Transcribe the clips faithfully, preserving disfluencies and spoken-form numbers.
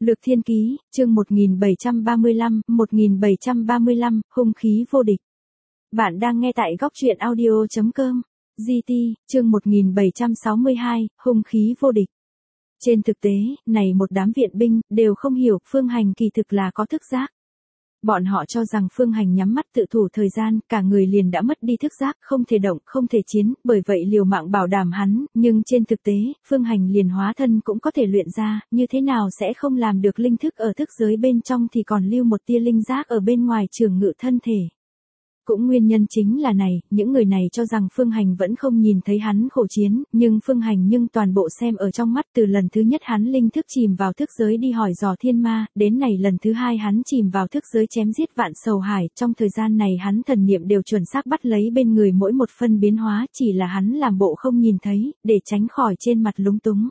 Lược Thiên Ký, chương một nghìn bảy trăm ba mươi lăm, một nghìn bảy trăm ba mươi lăm, hung khí vô địch. Bạn đang nghe tại góc truyện audio chấm com. giê tê, chương một nghìn bảy trăm sáu mươi hai, hung khí vô địch. Trên thực tế, này một đám viện binh, đều không hiểu Phương Hành kỳ thực là có thức giác. Bọn họ cho rằng Phương Hành nhắm mắt tự thủ thời gian, cả người liền đã mất đi thức giác, không thể động, không thể chiến, bởi vậy liều mạng bảo đảm hắn, nhưng trên thực tế, Phương Hành liền hóa thân cũng có thể luyện ra, như thế nào sẽ không làm được linh thức ở thức giới bên trong thì còn lưu một tia linh giác ở bên ngoài trường ngự thân thể. Cũng nguyên nhân chính là này, những người này cho rằng Phương Hành vẫn không nhìn thấy hắn khổ chiến, nhưng Phương Hành nhưng toàn bộ xem ở trong mắt. Từ lần thứ nhất hắn linh thức chìm vào thức giới đi hỏi dò thiên ma, đến này lần thứ hai hắn chìm vào thức giới chém giết vạn sầu hải, trong thời gian này hắn thần niệm đều chuẩn xác bắt lấy bên người mỗi một phân biến hóa, chỉ là hắn làm bộ không nhìn thấy, để tránh khỏi trên mặt lúng túng.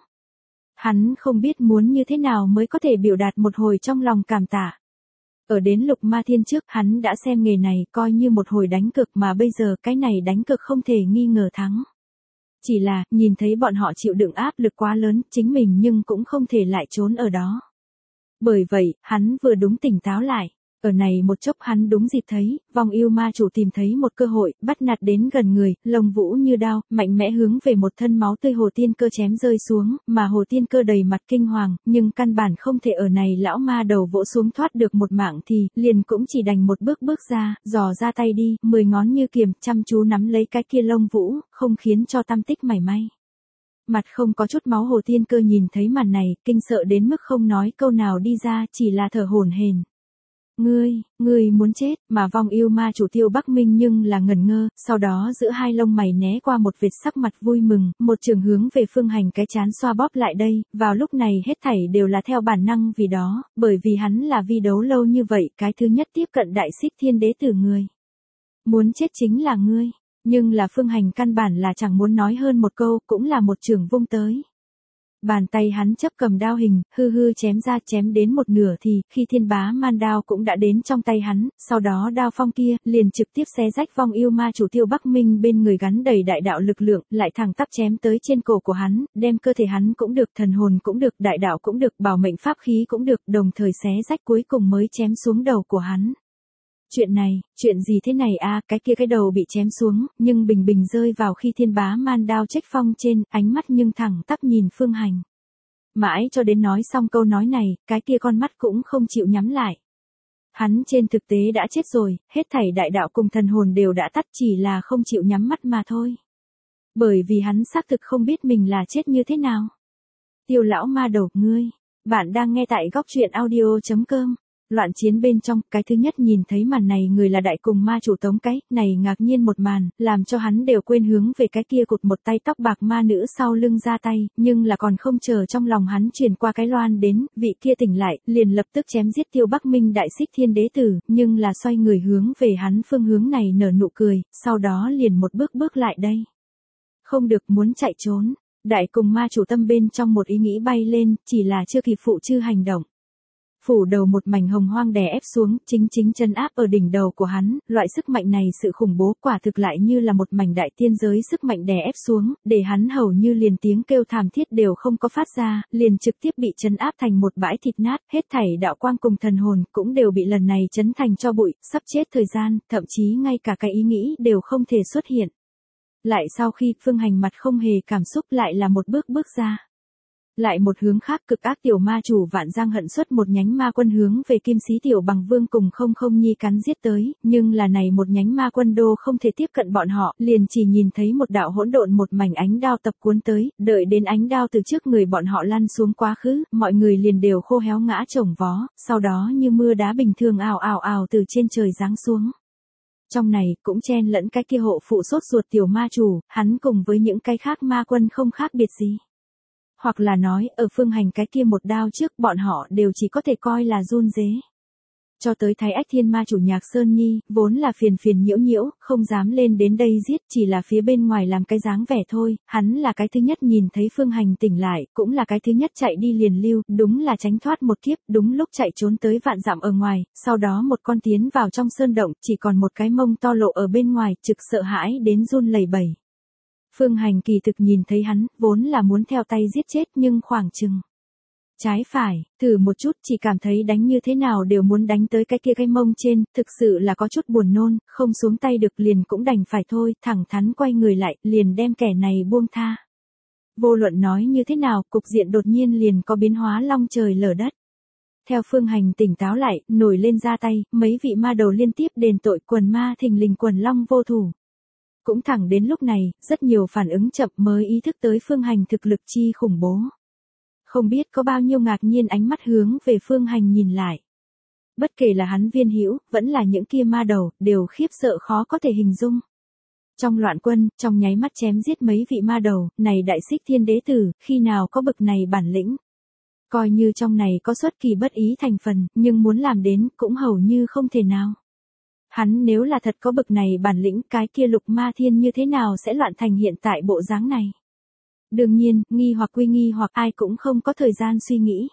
Hắn không biết muốn như thế nào mới có thể biểu đạt một hồi trong lòng cảm tạ. Ở đến Lục Ma Thiên trước, hắn đã xem nghề này coi như một hồi đánh cược, mà bây giờ cái này đánh cược không thể nghi ngờ thắng. Chỉ là, nhìn thấy bọn họ chịu đựng áp lực quá lớn, chính mình nhưng cũng không thể lại trốn ở đó. Bởi vậy, hắn vừa đúng tỉnh táo lại. Ở này một chốc hắn đúng dịp thấy, vong yêu ma chủ tìm thấy một cơ hội, bắt nạt đến gần người, lông vũ như đao, mạnh mẽ hướng về một thân máu tươi hồ tiên cơ chém rơi xuống, mà hồ tiên cơ đầy mặt kinh hoàng, nhưng căn bản không thể ở này lão ma đầu vỗ xuống thoát được một mạng thì, liền cũng chỉ đành một bước bước ra, dò ra tay đi, mười ngón như kiềm, chăm chú nắm lấy cái kia lông vũ, không khiến cho tăm tích mảy may. Mặt không có chút máu hồ tiên cơ nhìn thấy màn này, kinh sợ đến mức không nói câu nào đi ra, chỉ là thở hổn hển. Ngươi, ngươi muốn chết, mà vong yêu ma chủ Tiêu Bắc Minh nhưng là ngẩn ngơ, sau đó giữa hai lông mày né qua một vệt sắc mặt vui mừng, một trường hướng về Phương Hành cái chán xoa bóp lại đây, vào lúc này hết thảy đều là theo bản năng vì đó, bởi vì hắn là vi đấu lâu như vậy, cái thứ nhất tiếp cận đại xích thiên đế tử người. Muốn chết chính là ngươi, nhưng là Phương Hành căn bản là chẳng muốn nói hơn một câu, cũng là một trường vung tới. Bàn tay hắn chấp cầm đao hình, hư hư chém ra, chém đến một nửa thì, khi thiên bá man đao cũng đã đến trong tay hắn, sau đó đao phong kia, liền trực tiếp xé rách vong yêu ma chủ Tiêu Bắc Minh bên người gắn đầy đại đạo lực lượng, lại thẳng tắp chém tới trên cổ của hắn, đem cơ thể hắn cũng được, thần hồn cũng được, đại đạo cũng được, bảo mệnh pháp khí cũng được, đồng thời xé rách cuối cùng mới chém xuống đầu của hắn. Chuyện này, chuyện gì thế này a? Cái kia cái đầu bị chém xuống, nhưng bình bình rơi vào khi thiên bá man đao trách phong trên, ánh mắt nhưng thẳng tắp nhìn Phương Hành. Mãi cho đến nói xong câu nói này, cái kia con mắt cũng không chịu nhắm lại. Hắn trên thực tế đã chết rồi, hết thảy đại đạo cùng thần hồn đều đã tắt, chỉ là không chịu nhắm mắt mà thôi. Bởi vì hắn xác thực không biết mình là chết như thế nào. Tiêu lão ma đầu, ngươi, bạn đang nghe tại góc truyện audio chấm com. Loạn chiến bên trong, cái thứ nhất nhìn thấy màn này người là đại cùng ma chủ Tống Cái, này ngạc nhiên một màn, làm cho hắn đều quên hướng về cái kia cụt một tay tóc bạc ma nữ sau lưng ra tay, nhưng là còn không chờ trong lòng hắn truyền qua cái loan đến, vị kia tỉnh lại, liền lập tức chém giết Tiêu Bắc Minh đại xích thiên đế tử, nhưng là xoay người hướng về hắn phương hướng này nở nụ cười, sau đó liền một bước bước lại đây. Không được, muốn chạy trốn, đại cùng ma chủ tâm bên trong một ý nghĩ bay lên, chỉ là chưa kịp phụ chư hành động. Phủ đầu một mảnh hồng hoang đè ép xuống, chính chính chân áp ở đỉnh đầu của hắn, loại sức mạnh này sự khủng bố quả thực lại như là một mảnh đại tiên giới sức mạnh đè ép xuống, để hắn hầu như liền tiếng kêu thảm thiết đều không có phát ra, liền trực tiếp bị chấn áp thành một bãi thịt nát, hết thảy đạo quang cùng thần hồn cũng đều bị lần này chấn thành cho bụi, sắp chết thời gian, thậm chí ngay cả cái ý nghĩ đều không thể xuất hiện. Lại sau khi Phương Hành mặt không hề cảm xúc lại là một bước bước ra. Lại một hướng khác, cực ác tiểu ma chủ Vạn Giang hận xuất một nhánh ma quân hướng về Kim Sĩ tiểu bằng vương cùng không không nhi cắn giết tới, nhưng là này một nhánh ma quân đô không thể tiếp cận bọn họ, liền chỉ nhìn thấy một đạo hỗn độn một mảnh ánh đao tập cuốn tới, đợi đến ánh đao từ trước người bọn họ lăn xuống quá khứ, mọi người liền đều khô héo ngã chồng vó, sau đó như mưa đá bình thường ào ào ào từ trên trời giáng xuống. Trong này cũng chen lẫn cái kia hộ phụ sốt ruột tiểu ma chủ, hắn cùng với những cái khác ma quân không khác biệt gì. Hoặc là nói, ở Phương Hành cái kia một đao trước, bọn họ đều chỉ có thể coi là run rế. Cho tới Thái Ách Thiên ma chủ Nhạc Sơn Nhi, vốn là phiền phiền nhiễu nhiễu, không dám lên đến đây giết, chỉ là phía bên ngoài làm cái dáng vẻ thôi, hắn là cái thứ nhất nhìn thấy Phương Hành tỉnh lại, cũng là cái thứ nhất chạy đi liền lưu, đúng là tránh thoát một kiếp, đúng lúc chạy trốn tới vạn dặm ở ngoài, sau đó một con tiến vào trong sơn động, chỉ còn một cái mông to lộ ở bên ngoài, trực sợ hãi đến run lẩy bẩy. Phương Hành kỳ thực nhìn thấy hắn, vốn là muốn theo tay giết chết nhưng khoảng chừng trái phải, thử một chút, chỉ cảm thấy đánh như thế nào đều muốn đánh tới cái kia cái mông trên, thực sự là có chút buồn nôn, không xuống tay được liền cũng đành phải thôi, thẳng thắn quay người lại, liền đem kẻ này buông tha. Vô luận nói như thế nào, cục diện đột nhiên liền có biến hóa long trời lở đất. Theo Phương Hành tỉnh táo lại, nổi lên ra tay, mấy vị ma đầu liên tiếp đền tội, quần ma thình lình quần long vô thủ. Cũng thẳng đến lúc này, rất nhiều phản ứng chậm mới ý thức tới Phương Hành thực lực chi khủng bố. Không biết có bao nhiêu ngạc nhiên ánh mắt hướng về Phương Hành nhìn lại. Bất kể là hắn Viên Hữu, vẫn là những kia ma đầu, đều khiếp sợ khó có thể hình dung. Trong loạn quân, trong nháy mắt chém giết mấy vị ma đầu, này đại xích thiên đế tử, khi nào có bực này bản lĩnh. Coi như trong này có xuất kỳ bất ý thành phần, nhưng muốn làm đến, cũng hầu như không thể nào. Hắn nếu là thật có bực này bản lĩnh, cái kia lục ma thiên như thế nào sẽ loạn thành hiện tại bộ dáng này. Đương nhiên, nghi hoặc quy nghi hoặc ai cũng không có thời gian suy nghĩ.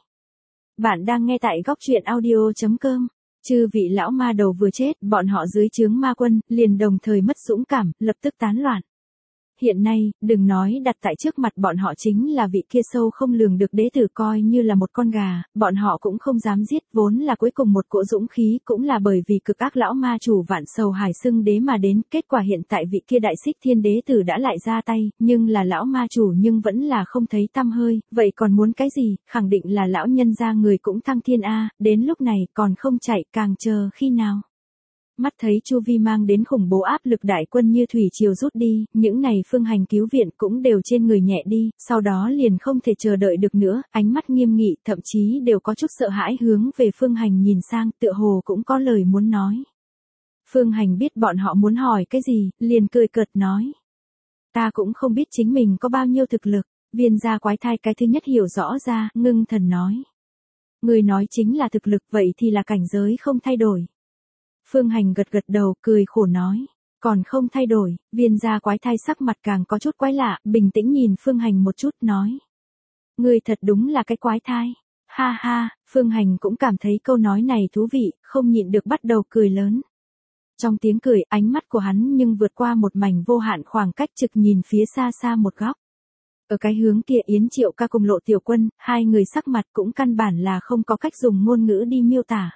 Bạn đang nghe tại góc truyện audio chấm com. Chư vị lão ma đầu vừa chết, bọn họ dưới trướng ma quân, liền đồng thời mất dũng cảm, lập tức tán loạn. Hiện nay, đừng nói đặt tại trước mặt bọn họ chính là vị kia sâu không lường được đế tử coi như là một con gà, bọn họ cũng không dám giết, vốn là cuối cùng một cỗ dũng khí, cũng là bởi vì cực ác lão ma chủ vạn sầu hải xưng đế mà đến, kết quả hiện tại vị kia đại xích thiên đế tử đã lại ra tay, nhưng là lão ma chủ nhưng vẫn là không thấy tăm hơi, vậy còn muốn cái gì, khẳng định là lão nhân gia người cũng thăng thiên a, đến lúc này còn không chạy, càng chờ khi nào. Mắt thấy chu vi mang đến khủng bố áp lực đại quân như thủy triều rút đi, những này Phương Hành cứu viện cũng đều trên người nhẹ đi, sau đó liền không thể chờ đợi được nữa, ánh mắt nghiêm nghị, thậm chí đều có chút sợ hãi hướng về Phương Hành nhìn sang, tựa hồ cũng có lời muốn nói. Phương Hành biết bọn họ muốn hỏi cái gì, liền cười cợt nói. Ta cũng không biết chính mình có bao nhiêu thực lực, Viên gia quái thai cái thứ nhất hiểu rõ ra, ngưng thần nói. Người nói chính là thực lực, vậy thì là cảnh giới không thay đổi. Phương Hành gật gật đầu, cười khổ nói. Còn không thay đổi, Viên gia quái thai sắc mặt càng có chút quái lạ, bình tĩnh nhìn Phương Hành một chút, nói. Người thật đúng là cái quái thai. Ha ha, Phương Hành cũng cảm thấy câu nói này thú vị, không nhịn được bắt đầu cười lớn. Trong tiếng cười, ánh mắt của hắn nhưng vượt qua một mảnh vô hạn khoảng cách trực nhìn phía xa xa một góc. Ở cái hướng kia Yến Triệu Ca cùng Lộ Tiểu Quân, hai người sắc mặt cũng căn bản là không có cách dùng ngôn ngữ đi miêu tả.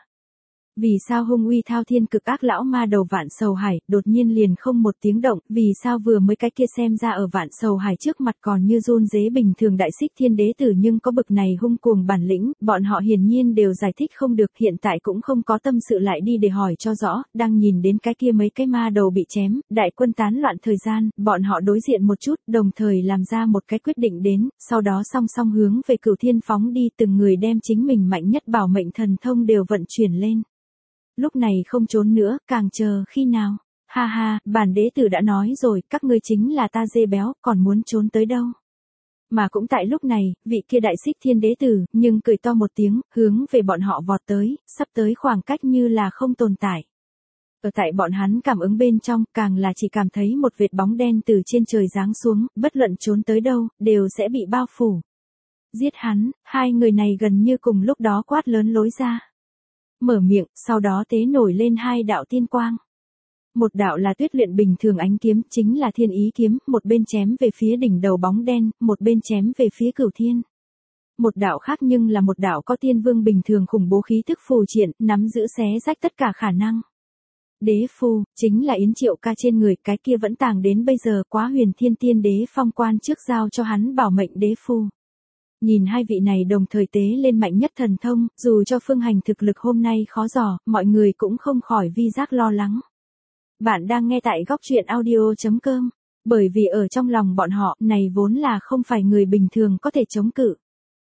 Vì sao hung uy thao thiên cực ác lão ma đầu Vạn Sầu Hải, đột nhiên liền không một tiếng động, vì sao vừa mới cái kia xem ra ở Vạn Sầu Hải trước mặt còn như run rế bình thường đại xích thiên đế tử nhưng có bực này hung cuồng bản lĩnh, bọn họ hiển nhiên đều giải thích không được, hiện tại cũng không có tâm sự lại đi để hỏi cho rõ, đang nhìn đến cái kia mấy cái ma đầu bị chém, đại quân tán loạn thời gian, bọn họ đối diện một chút, đồng thời làm ra một cái quyết định đến, sau đó song song hướng về Cửu Thiên phóng đi, từng người đem chính mình mạnh nhất bảo mệnh thần thông đều vận chuyển lên. Lúc này không trốn nữa, càng chờ khi nào. Ha ha, bản đế tử đã nói rồi, các ngươi chính là ta dê béo, còn muốn trốn tới đâu. Mà cũng tại lúc này, vị kia đại xích thiên đế tử, nhưng cười to một tiếng, hướng về bọn họ vọt tới, sắp tới khoảng cách như là không tồn tại. Ở tại bọn hắn cảm ứng bên trong, càng là chỉ cảm thấy một vệt bóng đen từ trên trời giáng xuống, bất luận trốn tới đâu, đều sẽ bị bao phủ. Giết hắn, hai người này gần như cùng lúc đó quát lớn lối ra. Mở miệng, sau đó tế nổi lên hai đạo tiên quang. Một đạo là tuyết luyện bình thường ánh kiếm, chính là thiên ý kiếm, một bên chém về phía đỉnh đầu bóng đen, một bên chém về phía Cửu Thiên. Một đạo khác nhưng là một đạo có tiên vương bình thường khủng bố khí thức phù triển, nắm giữ xé rách tất cả khả năng. Đế phù, chính là Yến Triệu Ca trên người, cái kia vẫn tàng đến bây giờ quá huyền thiên tiên đế phong quan trước giao cho hắn bảo mệnh đế phù. Nhìn hai vị này đồng thời tế lên mạnh nhất thần thông, dù cho Phương Hành thực lực hôm nay khó dò, mọi người cũng không khỏi vi giác lo lắng. Bạn đang nghe tại góc truyện audio chấm com, bởi vì ở trong lòng bọn họ, này vốn là không phải người bình thường có thể chống cự.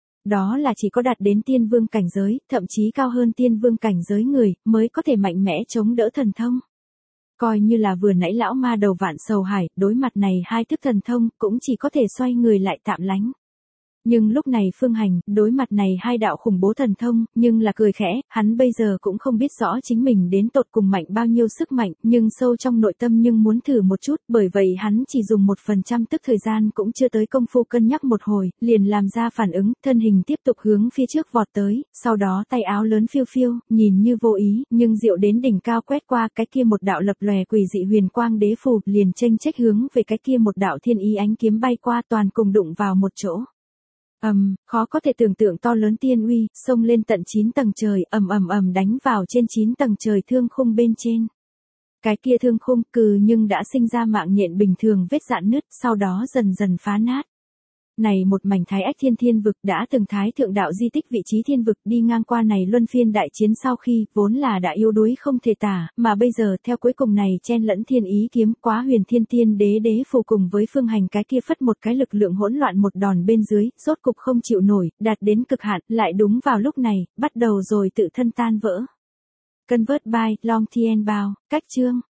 Đó là chỉ có đạt đến tiên vương cảnh giới, thậm chí cao hơn tiên vương cảnh giới người, mới có thể mạnh mẽ chống đỡ thần thông. Coi như là vừa nãy lão ma đầu Vạn Sầu Hải, đối mặt này hai thức thần thông, cũng chỉ có thể xoay người lại tạm lánh. Nhưng lúc này Phương Hành, đối mặt này hai đạo khủng bố thần thông, nhưng là cười khẽ, hắn bây giờ cũng không biết rõ chính mình đến tột cùng mạnh bao nhiêu sức mạnh, nhưng sâu trong nội tâm nhưng muốn thử một chút, bởi vậy hắn chỉ dùng một phần trăm tức thời gian cũng chưa tới công phu cân nhắc một hồi, liền làm ra phản ứng, thân hình tiếp tục hướng phía trước vọt tới, sau đó tay áo lớn phiêu phiêu, nhìn như vô ý, nhưng diệu đến đỉnh cao quét qua cái kia một đạo lập lòe quỷ dị huyền quang đế phù, liền chênh chếch hướng về cái kia một đạo thiên ý ánh kiếm bay qua toàn cùng đụng vào một chỗ. Ầm, um, khó có thể tưởng tượng to lớn tiên uy, xông lên tận chín tầng trời, ầm ầm ầm đánh vào trên chín tầng trời thương khung bên trên. Cái kia thương khung cừ nhưng đã sinh ra mạng nhện bình thường vết rạn nứt, sau đó dần dần phá nát. Này một mảnh thái ách thiên thiên vực đã từng thái thượng đạo di tích vị trí thiên vực đi ngang qua này luân phiên đại chiến sau khi vốn là đã yếu đuối không thể tả, mà bây giờ theo cuối cùng này chen lẫn thiên ý kiếm quá huyền thiên tiên đế đế phù cùng với phương hành cái kia phất một cái lực lượng hỗn loạn một đòn bên dưới, rốt cục không chịu nổi, đạt đến cực hạn, lại đúng vào lúc này, bắt đầu rồi tự thân tan vỡ. Convert by Long Thien Bao, cách chương.